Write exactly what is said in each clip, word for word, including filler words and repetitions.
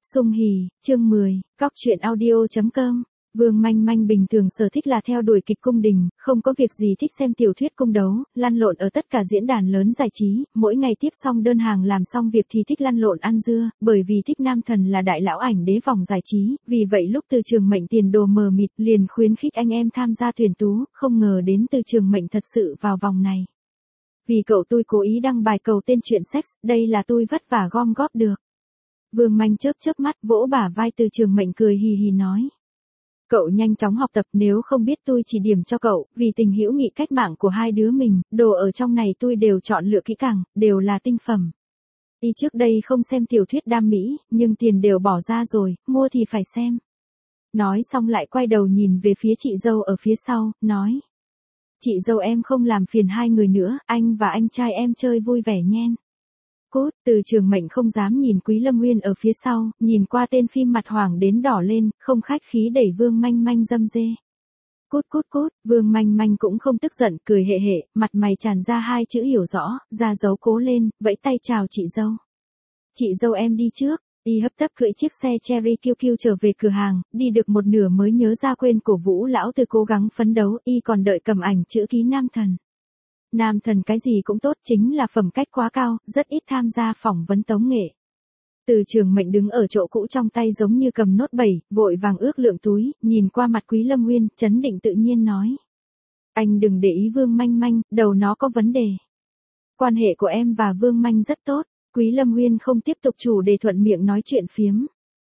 Sung hỉ, chương mười, Cóc truyện audio chấm com. Vương Manh Manh bình thường sở thích là theo đuổi kịch cung đình, không có việc gì thích xem tiểu thuyết cung đấu, lăn lộn ở tất cả diễn đàn lớn giải trí, mỗi ngày tiếp xong đơn hàng làm xong việc thì thích lăn lộn ăn dưa, bởi vì thích nam thần là đại lão ảnh đế vòng giải trí, vì vậy lúc Từ Trường Mệnh tiền đồ mờ mịt liền khuyến khích anh em tham gia tuyển tú, không ngờ đến Từ Trường Mệnh thật sự vào vòng này. Vì cậu tôi cố ý đăng bài cầu tên chuyện sex, đây là tôi vất vả gom góp được. Vương Manh chớp chớp mắt vỗ bả vai Từ Trường Mệnh cười hì hì nói. Cậu nhanh chóng học tập, nếu không biết tôi chỉ điểm cho cậu, vì tình hữu nghị cách mạng của hai đứa mình, đồ ở trong này tôi đều chọn lựa kỹ càng, đều là tinh phẩm. Y trước đây không xem tiểu thuyết đam mỹ, nhưng tiền đều bỏ ra rồi, mua thì phải xem. Nói xong lại quay đầu nhìn về phía chị dâu ở phía sau, nói. Chị dâu em không làm phiền hai người nữa, anh và anh trai em chơi vui vẻ nhen. Cút, Từ Trường Mệnh không dám nhìn Quý Lâm Nguyên ở phía sau, nhìn qua tên phim mặt hoàng đến đỏ lên, không khách khí đẩy Vương Manh Manh dâm dê. Cút cút cút, Vương Manh Manh cũng không tức giận, cười hệ hệ, mặt mày tràn ra hai chữ hiểu rõ, ra dấu cố lên, vẫy tay chào chị dâu. Chị dâu em đi trước. Y hấp tấp cưỡi chiếc xe Cherry kiu kiu trở về cửa hàng, đi được một nửa mới nhớ ra quên cổ vũ lão Từ cố gắng phấn đấu, y còn đợi cầm ảnh chữ ký nam thần. Nam thần cái gì cũng tốt, chính là phẩm cách quá cao, rất ít tham gia phỏng vấn tống nghệ. Từ Trường Mệnh đứng ở chỗ cũ trong tay giống như cầm nốt bảy, vội vàng ước lượng túi, nhìn qua mặt Quý Lâm Nguyên, chấn định tự nhiên nói. Anh đừng để ý Vương Manh Manh, đầu nó có vấn đề. Quan hệ của em và Vương Manh rất tốt. Quý Lâm Nguyên không tiếp tục chủ đề thuận miệng nói chuyện phiếm.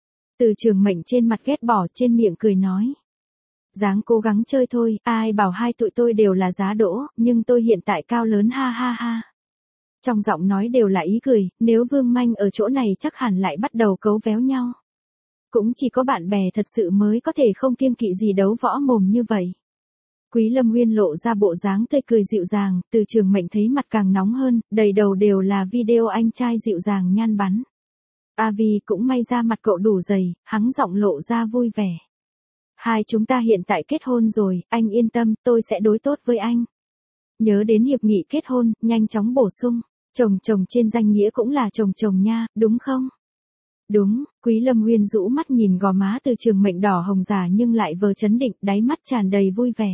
Từ Trường Mệnh trên mặt ghét bỏ, trên miệng cười nói. Dáng cố gắng chơi thôi, ai bảo hai tụi tôi đều là giá đỗ, nhưng tôi hiện tại cao lớn ha ha ha. Trong giọng nói đều là ý cười, nếu Vương Manh ở chỗ này chắc hẳn lại bắt đầu cấu véo nhau. Cũng chỉ có bạn bè thật sự mới có thể không kiêng kỵ gì đấu võ mồm như vậy. Quý Lâm Nguyên lộ ra bộ dáng tươi cười dịu dàng, Từ Trường Mệnh thấy mặt càng nóng hơn, đầy đầu đều là video anh trai dịu dàng nhan bắn. A Vi cũng may ra mặt cậu đủ dày, hắng giọng lộ ra vui vẻ. Hai chúng ta hiện tại kết hôn rồi, anh yên tâm, tôi sẽ đối tốt với anh. Nhớ đến hiệp nghị kết hôn, nhanh chóng bổ sung, chồng chồng trên danh nghĩa cũng là chồng chồng nha, đúng không? Đúng, Quý Lâm Nguyên rũ mắt nhìn gò má Từ Trường Mệnh đỏ hồng giả nhưng lại vờ chấn định, đáy mắt tràn đầy vui vẻ.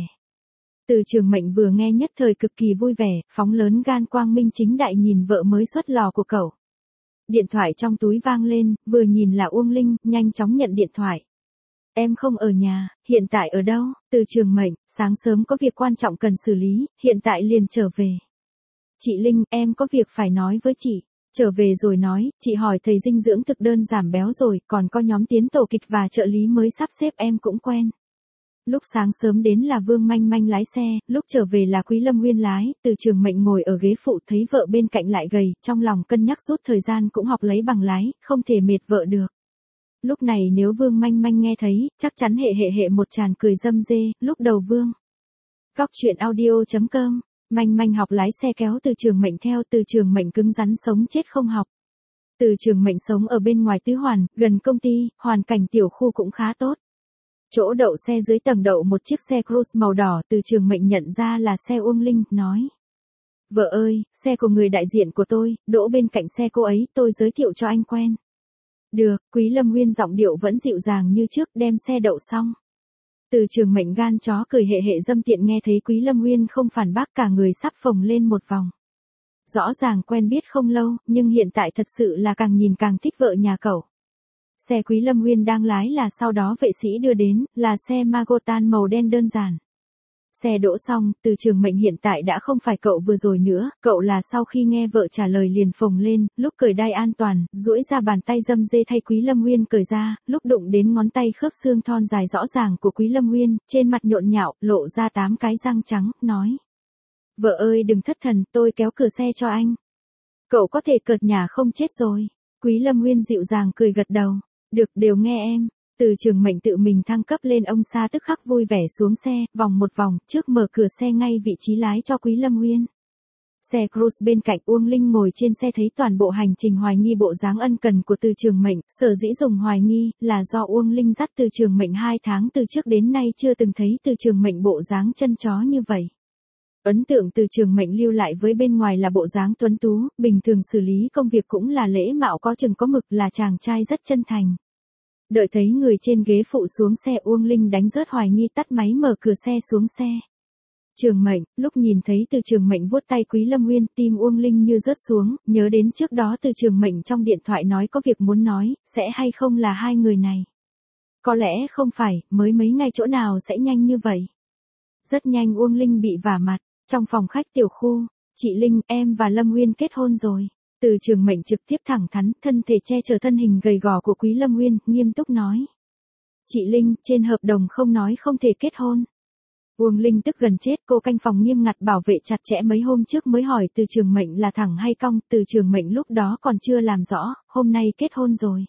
Từ Trường Mệnh vừa nghe nhất thời cực kỳ vui vẻ, phóng lớn gan quang minh chính đại nhìn vợ mới xuất lò của cậu. Điện thoại trong túi vang lên, vừa nhìn là Uông Linh, nhanh chóng nhận điện thoại. Em không ở nhà, hiện tại ở đâu? Từ Trường Mệnh, sáng sớm có việc quan trọng cần xử lý, hiện tại liền trở về. Chị Linh, em có việc phải nói với chị. Trở về rồi nói, chị hỏi thầy dinh dưỡng thực đơn giảm béo rồi, còn có nhóm tiến tổ kịch và trợ lý mới sắp xếp em cũng quen. Lúc sáng sớm đến là Vương Manh Manh lái xe, lúc trở về là Quý Lâm Nguyên lái, Từ Trường Mệnh ngồi ở ghế phụ thấy vợ bên cạnh lại gầy, trong lòng cân nhắc rút thời gian cũng học lấy bằng lái, không thể mệt vợ được. Lúc này nếu Vương Manh Manh nghe thấy, chắc chắn hệ hệ hệ một tràn cười dâm dê, lúc đầu Vương. Cóc truyện audio chấm com, Manh Manh học lái xe kéo Từ Trường Mệnh theo, Từ Trường Mệnh cứng rắn sống chết không học. Từ Trường Mệnh sống ở bên ngoài Tứ Hoàn, gần công ty, hoàn cảnh tiểu khu cũng khá tốt. Chỗ đậu xe dưới tầng đậu một chiếc xe Cruze màu đỏ, Từ Trường Mệnh nhận ra là xe Uông Linh, nói. Vợ ơi, xe của người đại diện của tôi, đỗ bên cạnh xe cô ấy, tôi giới thiệu cho anh quen. Được, Quý Lâm Nguyên giọng điệu vẫn dịu dàng như trước, đem xe đậu xong. Từ Trường Mệnh gan chó cười hệ hệ dâm tiện nghe thấy Quý Lâm Nguyên không phản bác cả người sắp phồng lên một vòng. Rõ ràng quen biết không lâu, nhưng hiện tại thật sự là càng nhìn càng thích vợ nhà cậu. Xe Quý Lâm Nguyên đang lái là sau đó vệ sĩ đưa đến, là xe Magotan màu đen đơn giản. Xe đỗ xong, Từ Trường Mệnh hiện tại đã không phải cậu vừa rồi nữa, cậu là sau khi nghe vợ trả lời liền phồng lên, lúc cởi đai an toàn, duỗi ra bàn tay dâm dê thay Quý Lâm Nguyên cởi ra, lúc đụng đến ngón tay khớp xương thon dài rõ ràng của Quý Lâm Nguyên, trên mặt nhộn nhạo, lộ ra tám cái răng trắng, nói. Vợ ơi đừng thất thần, tôi kéo cửa xe cho anh. Cậu có thể cợt nhả không chết rồi. Quý Lâm Nguyên dịu dàng cười gật đầu. Được, đều nghe em. Từ Trường Mệnh tự mình thăng cấp lên ông xa tức khắc vui vẻ xuống xe, vòng một vòng, trước mở cửa xe ngay vị trí lái cho Quý Lâm Nguyên. Xe Cruze bên cạnh Uông Linh ngồi trên xe thấy toàn bộ hành trình hoài nghi bộ dáng ân cần của Từ Trường Mệnh, sở dĩ dùng hoài nghi, là do Uông Linh dắt Từ Trường Mệnh hai tháng từ trước đến nay chưa từng thấy Từ Trường Mệnh bộ dáng chân chó như vậy. Ấn tượng Từ Trường Mệnh lưu lại với bên ngoài là bộ dáng tuấn tú, bình thường xử lý công việc cũng là lễ mạo có chừng có mực, là chàng trai rất chân thành. Đợi thấy người trên ghế phụ xuống xe, Uông Linh đánh rớt hoài nghi, tắt máy mở cửa xe xuống xe. Trường Mệnh, lúc nhìn thấy Từ Trường Mệnh vuốt tay Quý Lâm Nguyên, tim Uông Linh như rớt xuống, nhớ đến trước đó Từ Trường Mệnh trong điện thoại nói có việc muốn nói, sẽ hay không là hai người này. Có lẽ không phải, mới mấy ngày chỗ nào sẽ nhanh như vậy. Rất nhanh Uông Linh bị vả mặt, trong phòng khách tiểu khu, chị Linh, em và Lâm Nguyên kết hôn rồi. Từ Trường Mệnh trực tiếp thẳng thắn, thân thể che chở thân hình gầy gò của Quý Lâm Nguyên, nghiêm túc nói. Chị Linh, trên hợp đồng không nói không thể kết hôn. Uông Linh tức gần chết, cô canh phòng nghiêm ngặt bảo vệ chặt chẽ mấy hôm trước mới hỏi Từ Trường Mệnh là thẳng hay cong, Từ Trường Mệnh lúc đó còn chưa làm rõ, hôm nay kết hôn rồi.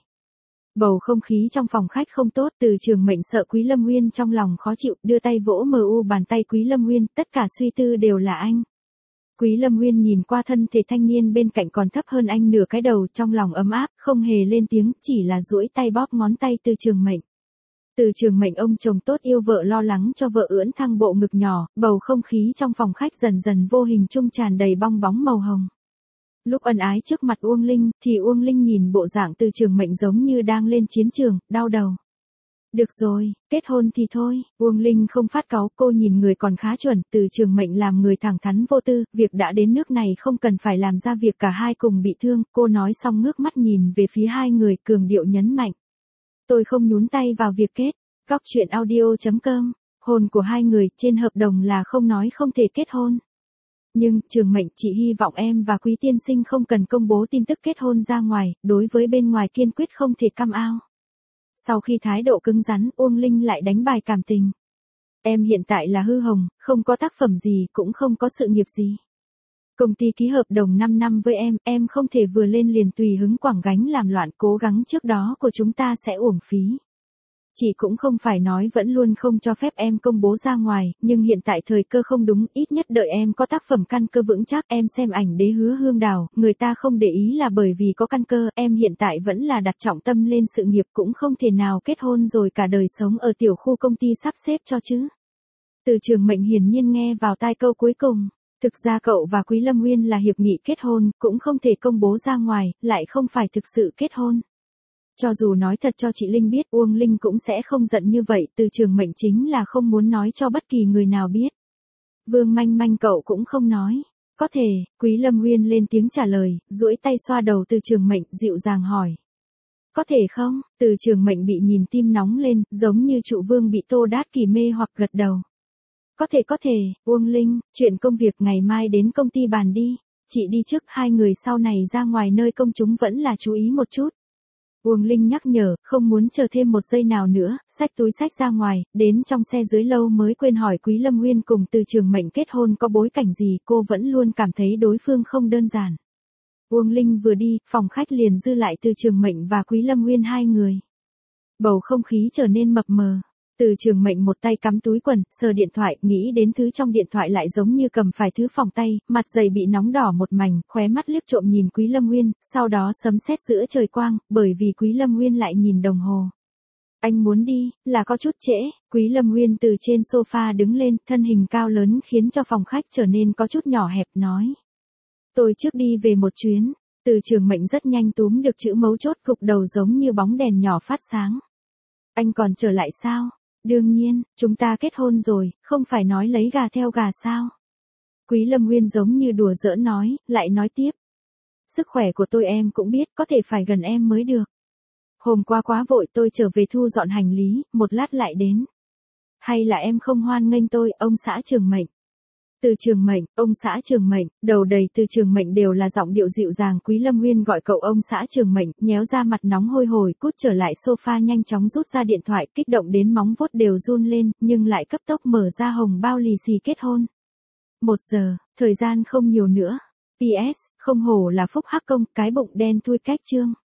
Bầu không khí trong phòng khách không tốt, Từ Trường Mệnh sợ Quý Lâm Nguyên trong lòng khó chịu, đưa tay vỗ mờ u bàn tay Quý Lâm Nguyên, tất cả suy tư đều là anh. Quý Lâm Nguyên nhìn qua thân thể thanh niên bên cạnh còn thấp hơn anh nửa cái đầu, trong lòng ấm áp, không hề lên tiếng, chỉ là duỗi tay bóp ngón tay Từ Trường Mệnh. Từ Trường Mệnh ông chồng tốt yêu vợ lo lắng cho vợ ưỡn thăng bộ ngực nhỏ, bầu không khí trong phòng khách dần dần vô hình chung tràn đầy bong bóng màu hồng. Lúc ân ái trước mặt Uông Linh, thì Uông Linh nhìn bộ dạng Từ Trường Mệnh giống như đang lên chiến trường, đau đầu. Được rồi, kết hôn thì thôi, Uông Linh không phát cáu, cô nhìn người còn khá chuẩn, Từ Trường Mệnh làm người thẳng thắn vô tư, việc đã đến nước này không cần phải làm ra việc cả hai cùng bị thương, cô nói xong ngước mắt nhìn về phía hai người, cường điệu nhấn mạnh. Tôi không nhúng tay vào việc kết, góc truyện audio chấm com, hôn của hai người, trên hợp đồng là không nói không thể kết hôn. Nhưng, Trường Mệnh, chị hy vọng em và Quý tiên sinh không cần công bố tin tức kết hôn ra ngoài, đối với bên ngoài kiên quyết không thể cam ao. Sau khi thái độ cứng rắn, Uông Linh lại đánh bài cảm tình. Em hiện tại là hư hồng, không có tác phẩm gì, cũng không có sự nghiệp gì. Công ty ký hợp đồng năm năm với em, em không thể vừa lên liền tùy hứng quẳng gánh làm loạn, cố gắng trước đó của chúng ta sẽ uổng phí. Chị cũng không phải nói vẫn luôn không cho phép em công bố ra ngoài, nhưng hiện tại thời cơ không đúng, ít nhất đợi em có tác phẩm căn cơ vững chắc. Em xem ảnh Đế Hứa Hương Đào, người ta không để ý là bởi vì có căn cơ, em hiện tại vẫn là đặt trọng tâm lên sự nghiệp, cũng không thể nào kết hôn rồi cả đời sống ở tiểu khu công ty sắp xếp cho chứ. Từ Trường Mệnh hiển nhiên nghe vào tai câu cuối cùng. Thực ra cậu và Quý Lâm Nguyên là hiệp nghị kết hôn, cũng không thể công bố ra ngoài, lại không phải thực sự kết hôn. Cho dù nói thật cho chị Linh biết, Uông Linh cũng sẽ không giận như vậy, Từ Trường Mệnh chính là không muốn nói cho bất kỳ người nào biết. Vương Manh Manh cậu cũng không nói. Có thể, Quý Lâm Nguyên lên tiếng trả lời, duỗi tay xoa đầu Từ Trường Mệnh, dịu dàng hỏi. Có thể không? Từ Trường Mệnh bị nhìn tim nóng lên, giống như trụ vương bị Tô Đát Kỷ mê hoặc gật đầu. Có thể có thể, Uông Linh, chuyện công việc ngày mai đến công ty bàn đi. Chị đi trước, hai người sau này ra ngoài nơi công chúng vẫn là chú ý một chút. Uông Linh nhắc nhở, không muốn chờ thêm một giây nào nữa, xách túi xách ra ngoài, đến trong xe dưới lâu mới quên hỏi Quý Lâm Nguyên cùng Từ Trường Mệnh kết hôn có bối cảnh gì, cô vẫn luôn cảm thấy đối phương không đơn giản. Uông Linh vừa đi, phòng khách liền dư lại Từ Trường Mệnh và Quý Lâm Nguyên hai người. Bầu không khí trở nên mập mờ. Từ Trường Mệnh một tay cắm túi quần, sờ điện thoại, nghĩ đến thứ trong điện thoại lại giống như cầm phải thứ phòng tay, mặt dày bị nóng đỏ một mảnh, khóe mắt liếc trộm nhìn Quý Lâm Nguyên, sau đó sấm sét giữa trời quang, bởi vì Quý Lâm Nguyên lại nhìn đồng hồ. Anh muốn đi, là có chút trễ, Quý Lâm Nguyên từ trên sofa đứng lên, thân hình cao lớn khiến cho phòng khách trở nên có chút nhỏ hẹp, nói. Tôi trước đi về một chuyến. Từ Trường Mệnh rất nhanh túm được chữ mấu chốt, gục đầu giống như bóng đèn nhỏ phát sáng. Anh còn trở lại sao? Đương nhiên, chúng ta kết hôn rồi, không phải nói lấy gà theo gà sao? Quý Lâm Nguyên giống như đùa giỡn nói, lại nói tiếp. Sức khỏe của tôi em cũng biết, có thể phải gần em mới được. Hôm qua quá vội, tôi trở về thu dọn hành lý, một lát lại đến. Hay là em không hoan nghênh tôi, ông xã Trường Mệnh? Từ Trường Mệnh, ông xã Trường Mệnh, đầu đầy Từ Trường Mệnh đều là giọng điệu dịu dàng. Quý Lâm Nguyên gọi cậu ông xã Trường Mệnh, nhéo ra mặt nóng hôi hổi, cút trở lại sofa nhanh chóng rút ra điện thoại, kích động đến móng vuốt đều run lên, nhưng lại cấp tốc mở ra hồng bao lì xì kết hôn. Một giờ, thời gian không nhiều nữa. pê ét, không hổ là Phúc Hắc Công, cái bụng đen thui cách chương.